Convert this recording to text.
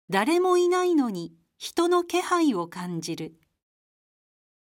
誰もいないのに人の気配を感じる。